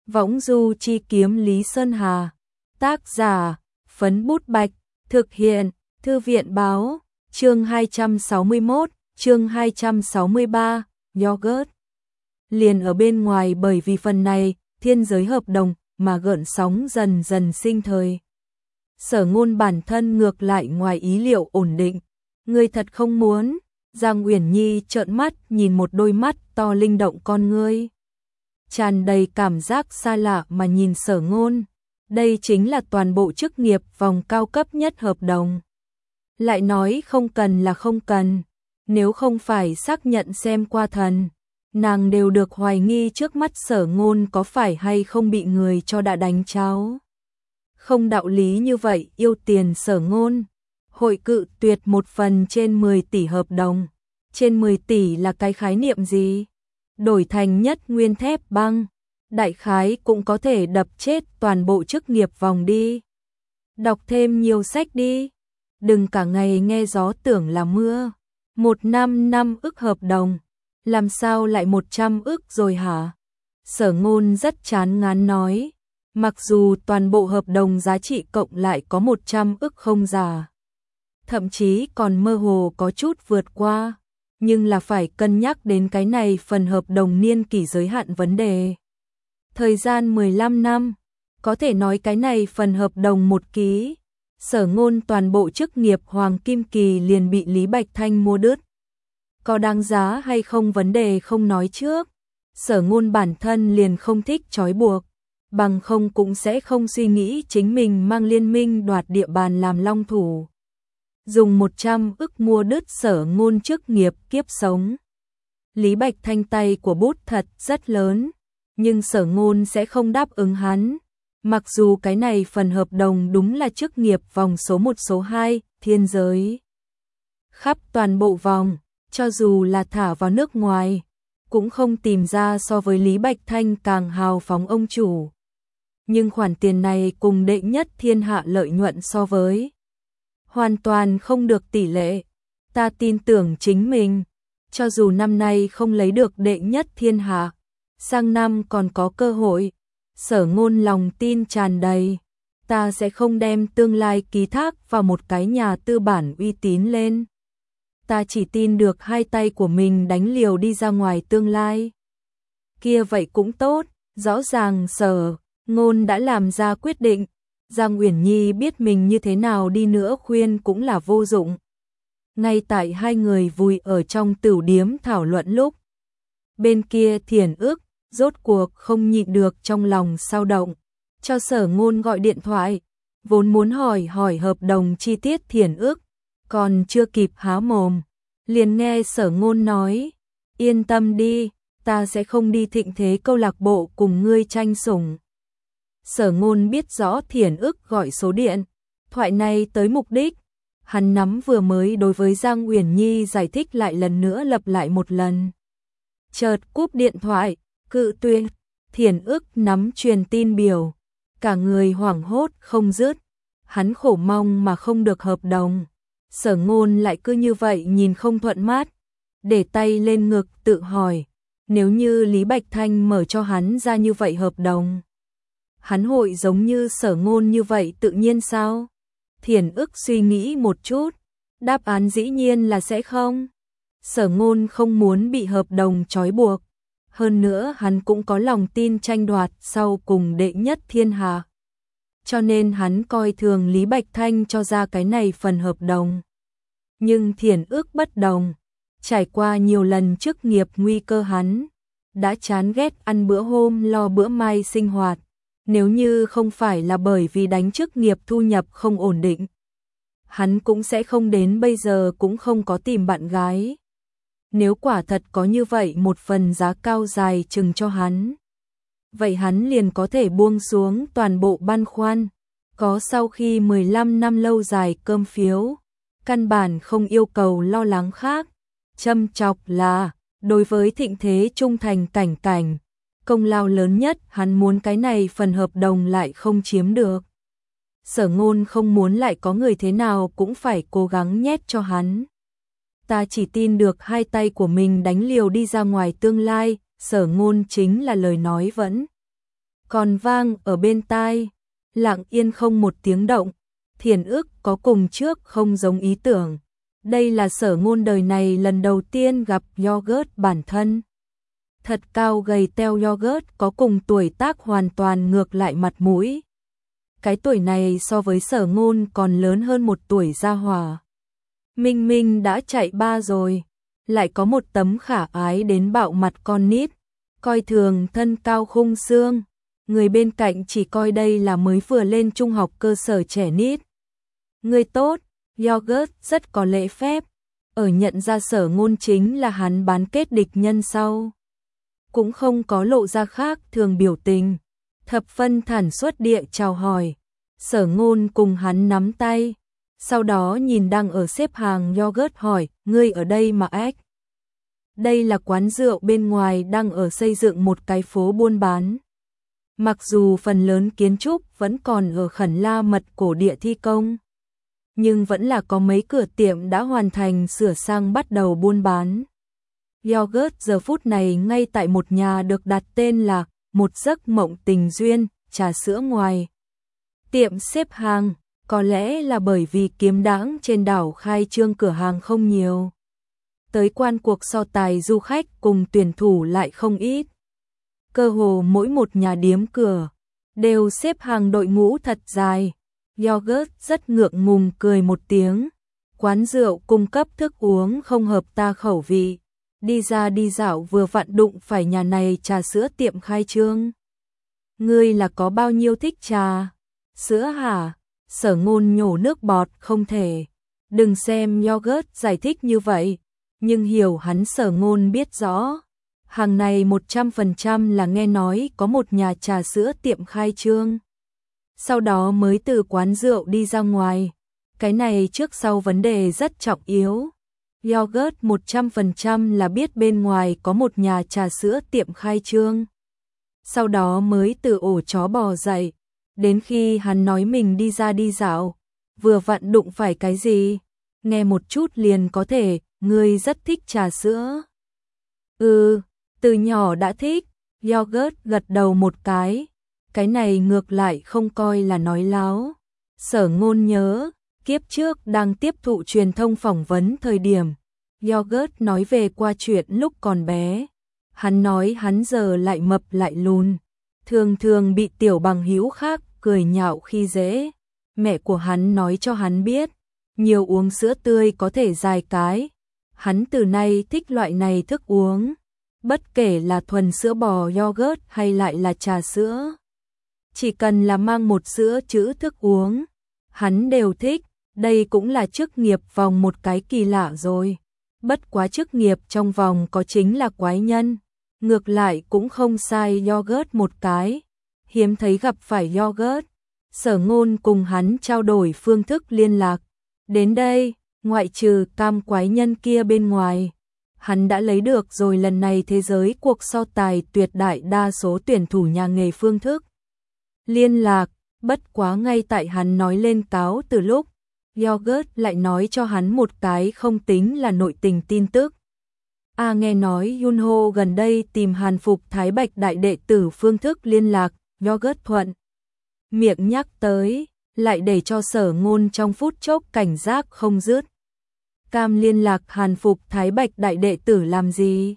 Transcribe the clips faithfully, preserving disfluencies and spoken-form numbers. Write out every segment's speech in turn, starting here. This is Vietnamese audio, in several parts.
Võng du chi kiếm Lý Sơn Hà. Tác giả, Phấn Bút Bạch. Thực hiện, Thư viện báo. Chương hai trăm sáu mươi mốt, chương hai trăm sáu mươi ba, Yogurt. Liền ở bên ngoài bởi vì phần này, thiên giới hợp đồng, mà gợn sóng dần dần sinh thời. Sở Ngôn bản thân ngược lại ngoài ý liệu ổn định. Ngươi thật không muốn? Giang Uyển Nhi trợn mắt nhìn một đôi mắt to linh động con ngươi, tràn đầy cảm giác xa lạ mà nhìn Sở Ngôn. Đây chính là toàn bộ chức nghiệp vòng cao cấp nhất hợp đồng. Lại nói không cần là không cần, nếu không phải xác nhận xem qua thần, nàng đều được hoài nghi trước mắt Sở Ngôn có phải hay không bị người cho đã đánh cháo. Không đạo lý như vậy, yêu tiền Sở Ngôn hội cự tuyệt một phần trên mười tỷ hợp đồng. Trên mười tỷ là cái khái niệm gì? Đổi thành nhất nguyên thép băng, đại khái cũng có thể đập chết toàn bộ chức nghiệp vòng đi. Đọc thêm nhiều sách đi, đừng cả ngày nghe gió tưởng là mưa. Một năm năm ức hợp đồng, làm sao lại một trăm ức rồi hả? Sở Ngôn rất chán ngán nói, mặc dù toàn bộ hợp đồng giá trị cộng lại có một trăm ức không giả, thậm chí còn mơ hồ có chút vượt qua, nhưng là phải cân nhắc đến cái này phần hợp đồng niên kỷ giới hạn vấn đề. Thời gian mười lăm năm, có thể nói cái này phần hợp đồng một ký, Sở Ngôn toàn bộ chức nghiệp Hoàng Kim Kỳ liền bị Lý Bạch Thanh mua đứt. Có đáng giá hay không vấn đề không nói trước, Sở Ngôn bản thân liền không thích trói buộc, bằng không cũng sẽ không suy nghĩ chính mình mang liên minh đoạt địa bàn làm long thủ. Dùng một trăm ức mua đứt Sở Ngôn chức nghiệp kiếp sống. Lý Bạch Thanh tay của bút thật rất lớn, nhưng Sở Ngôn sẽ không đáp ứng hắn. Mặc dù cái này phần hợp đồng đúng là chức nghiệp vòng số một số hai, thiên giới. Khắp toàn bộ vòng, cho dù là thả vào nước ngoài, cũng không tìm ra so với Lý Bạch Thanh càng hào phóng ông chủ. Nhưng khoản tiền này cùng đệ nhất thiên hạ lợi nhuận so với, hoàn toàn không được tỷ lệ. Ta tin tưởng chính mình, cho dù năm nay không lấy được đệ nhất thiên hạ, sang năm còn có cơ hội. Sở Ngôn lòng tin tràn đầy, ta sẽ không đem tương lai ký thác vào một cái nhà tư bản uy tín lên. Ta chỉ tin được hai tay của mình đánh liều đi ra ngoài tương lai. Kia vậy cũng tốt, rõ ràng Sở Ngôn đã làm ra quyết định. Giang Uyển Nhi biết mình như thế nào đi nữa khuyên cũng là vô dụng. Ngay tại hai người vùi ở trong tửu điếm thảo luận lúc, bên kia Thiển Ước rốt cuộc không nhịn được trong lòng sao động, cho Sở Ngôn gọi điện thoại, vốn muốn hỏi hỏi hợp đồng chi tiết Thiển Ước, còn chưa kịp há mồm, liền nghe Sở Ngôn nói, yên tâm đi, ta sẽ không đi thịnh thế câu lạc bộ cùng ngươi tranh sủng. Sở Ngôn biết rõ Thiển Ước gọi số điện thoại này tới mục đích, hắn nắm vừa mới đối với Giang Uyển Nhi giải thích lại lần nữa lặp lại một lần. Chợt cúp điện thoại, cự tuyệt. Thiển Ước nắm truyền tin biểu, cả người hoảng hốt không dứt, hắn khổ mong mà không được hợp đồng. Sở Ngôn lại cứ như vậy nhìn không thuận mắt, để tay lên ngực tự hỏi, nếu như Lý Bạch Thanh mở cho hắn ra như vậy hợp đồng, hắn hội giống như Sở Ngôn như vậy tự nhiên sao? Thiển Ước suy nghĩ một chút, đáp án dĩ nhiên là sẽ không. Sở Ngôn không muốn bị hợp đồng trói buộc, hơn nữa hắn cũng có lòng tin tranh đoạt sau cùng đệ nhất thiên hạ. Cho nên hắn coi thường Lý Bạch Thanh cho ra cái này phần hợp đồng. Nhưng Thiển Ước bất đồng, trải qua nhiều lần chức nghiệp nguy cơ hắn đã chán ghét ăn bữa hôm lo bữa mai sinh hoạt. Nếu như không phải là bởi vì đánh chức nghiệp thu nhập không ổn định, hắn cũng sẽ không đến bây giờ cũng không có tìm bạn gái. Nếu quả thật có như vậy một phần giá cao dài chừng cho hắn, vậy hắn liền có thể buông xuống toàn bộ băn khoăn, có sau khi mười lăm năm lâu dài cơm phiếu, căn bản không yêu cầu lo lắng khác. Châm chọc là, đối với thịnh thế trung thành cảnh cảnh, công lao lớn nhất hắn muốn cái này phần hợp đồng lại không chiếm được. Sở Ngôn không muốn lại có người thế nào cũng phải cố gắng nhét cho hắn. Ta chỉ tin được hai tay của mình đánh liều đi ra ngoài tương lai, Sở Ngôn chính là lời nói vẫn còn vang ở bên tai, lặng yên không một tiếng động. Thiền ức có cùng trước không giống ý tưởng. Đây là Sở Ngôn đời này lần đầu tiên gặp yogurt bản thân. Thật cao gầy teo yogurt có cùng tuổi tác hoàn toàn ngược lại mặt mũi. Cái tuổi này so với Sở Ngôn còn lớn hơn một tuổi gia hỏa. Minh Minh đã chạy ba rồi, lại có một tấm khả ái đến bạo mặt con nít, coi thường thân cao khung xương. Người bên cạnh chỉ coi đây là mới vừa lên trung học cơ sở trẻ nít. Người tốt, yogurt rất có lễ phép, ở nhận ra Sở Ngôn chính là hắn bán kết địch nhân sau. Cũng không có lộ ra khác thường biểu tình, thập phân thản xuất địa chào hỏi. Sở Ngôn cùng hắn nắm tay, sau đó nhìn đang ở xếp hàng yogurt hỏi, ngươi ở đây mà ếch. Đây là quán rượu bên ngoài đang ở xây dựng một cái phố buôn bán. Mặc dù phần lớn kiến trúc vẫn còn ở khẩn la mật cổ địa thi công, nhưng vẫn là có mấy cửa tiệm đã hoàn thành sửa sang bắt đầu buôn bán. Yogurt giờ phút này ngay tại một nhà được đặt tên là Một Giấc Mộng Tình Duyên, trà sữa ngoài tiệm xếp hàng, có lẽ là bởi vì kiếm đãng trên đảo khai trương cửa hàng không nhiều. Tới quan cuộc so tài du khách cùng tuyển thủ lại không ít. Cơ hồ mỗi một nhà điếm cửa đều xếp hàng đội ngũ thật dài. Yogurt rất ngượng ngùng cười một tiếng. Quán rượu cung cấp thức uống không hợp ta khẩu vị. Đi ra đi dạo vừa vặn đụng phải nhà này trà sữa tiệm khai trương. Ngươi là có bao nhiêu thích trà sữa hả? Sở Ngôn nhổ nước bọt không thể. Đừng xem yogurt giải thích như vậy, nhưng hiểu hắn Sở Ngôn biết rõ. Hàng này một trăm phần trăm là nghe nói có một nhà trà sữa tiệm khai trương. Sau đó mới từ quán rượu đi ra ngoài. Cái này trước sau vấn đề rất trọng yếu. Yogurt một trăm phần trăm là biết bên ngoài có một nhà trà sữa tiệm khai trương. Sau đó mới từ ổ chó bò dậy. Đến khi hắn nói mình đi ra đi dạo, vừa vặn đụng phải cái gì, nghe một chút liền có thể, ngươi rất thích trà sữa. Ừ, từ nhỏ đã thích. Yogurt gật đầu một cái. Cái này ngược lại không coi là nói láo. Sở Ngôn nhớ, kiếp trước đang tiếp thụ truyền thông phỏng vấn thời điểm, Yogurt nói về qua chuyện lúc còn bé. Hắn nói hắn giờ lại mập lại lùn, thường thường bị tiểu bằng hữu khác cười nhạo khi dễ. Mẹ của hắn nói cho hắn biết, nhiều uống sữa tươi có thể dài cái. Hắn từ nay thích loại này thức uống, bất kể là thuần sữa bò yogurt hay lại là trà sữa. Chỉ cần là mang một sữa chữ thức uống, hắn đều thích. Đây cũng là chức nghiệp vòng một cái kỳ lạ rồi. Bất quá chức nghiệp trong vòng có chính là quái nhân. Ngược lại cũng không sai yogurt một cái. Hiếm thấy gặp phải yogurt. Sở Ngôn cùng hắn trao đổi phương thức liên lạc. Đến đây, ngoại trừ cam quái nhân kia bên ngoài, hắn đã lấy được rồi lần này thế giới cuộc so tài tuyệt đại đa số tuyển thủ nhà nghề phương thức liên lạc. Bất quá ngay tại hắn nói lên cáo từ lúc, Yogurt lại nói cho hắn một cái không tính là nội tình tin tức. A nghe nói Yunho gần đây tìm Hàn Phục Thái Bạch đại đệ tử phương thức liên lạc. Yogurt thuận miệng nhắc tới, lại để cho Sở Ngôn trong phút chốc cảnh giác không dứt. Cam liên lạc Hàn Phục Thái Bạch đại đệ tử làm gì?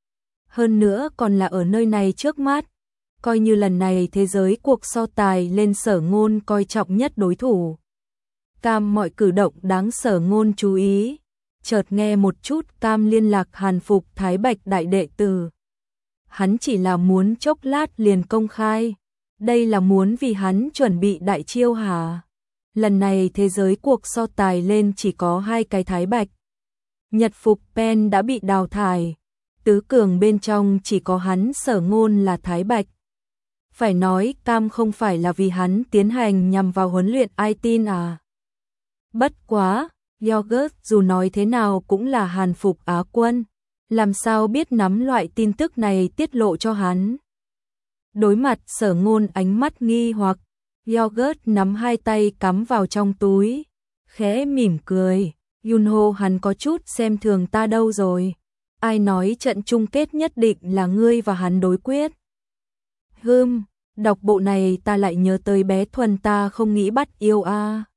Hơn nữa còn là ở nơi này trước mắt. Coi như lần này thế giới cuộc so tài lên Sở Ngôn coi trọng nhất đối thủ. Cam mọi cử động đáng Sở Ngôn chú ý. Chợt nghe một chút Cam liên lạc Hàn Phục Thái Bạch đại đệ tử. Hắn chỉ là muốn chốc lát liền công khai. Đây là muốn vì hắn chuẩn bị đại chiêu hả? Lần này thế giới cuộc so tài lên chỉ có hai cái Thái Bạch. Nhật Phục Pen đã bị đào thải. Tứ cường bên trong chỉ có hắn Sở Ngôn là Thái Bạch. Phải nói Cam không phải là vì hắn tiến hành nhằm vào huấn luyện ai tin à? Bất quá, Yogurt dù nói thế nào cũng là Hàn Phục Á quân. Làm sao biết nắm loại tin tức này tiết lộ cho hắn? Đối mặt Sở Ngôn ánh mắt nghi hoặc, Yogurt nắm hai tay cắm vào trong túi, khẽ mỉm cười. Yunho hắn có chút xem thường ta đâu rồi. Ai nói trận chung kết nhất định là ngươi và hắn đối quyết? Hừm, Đọc bộ này ta lại nhớ tới bé Thuần ta không nghĩ bắt yêu a.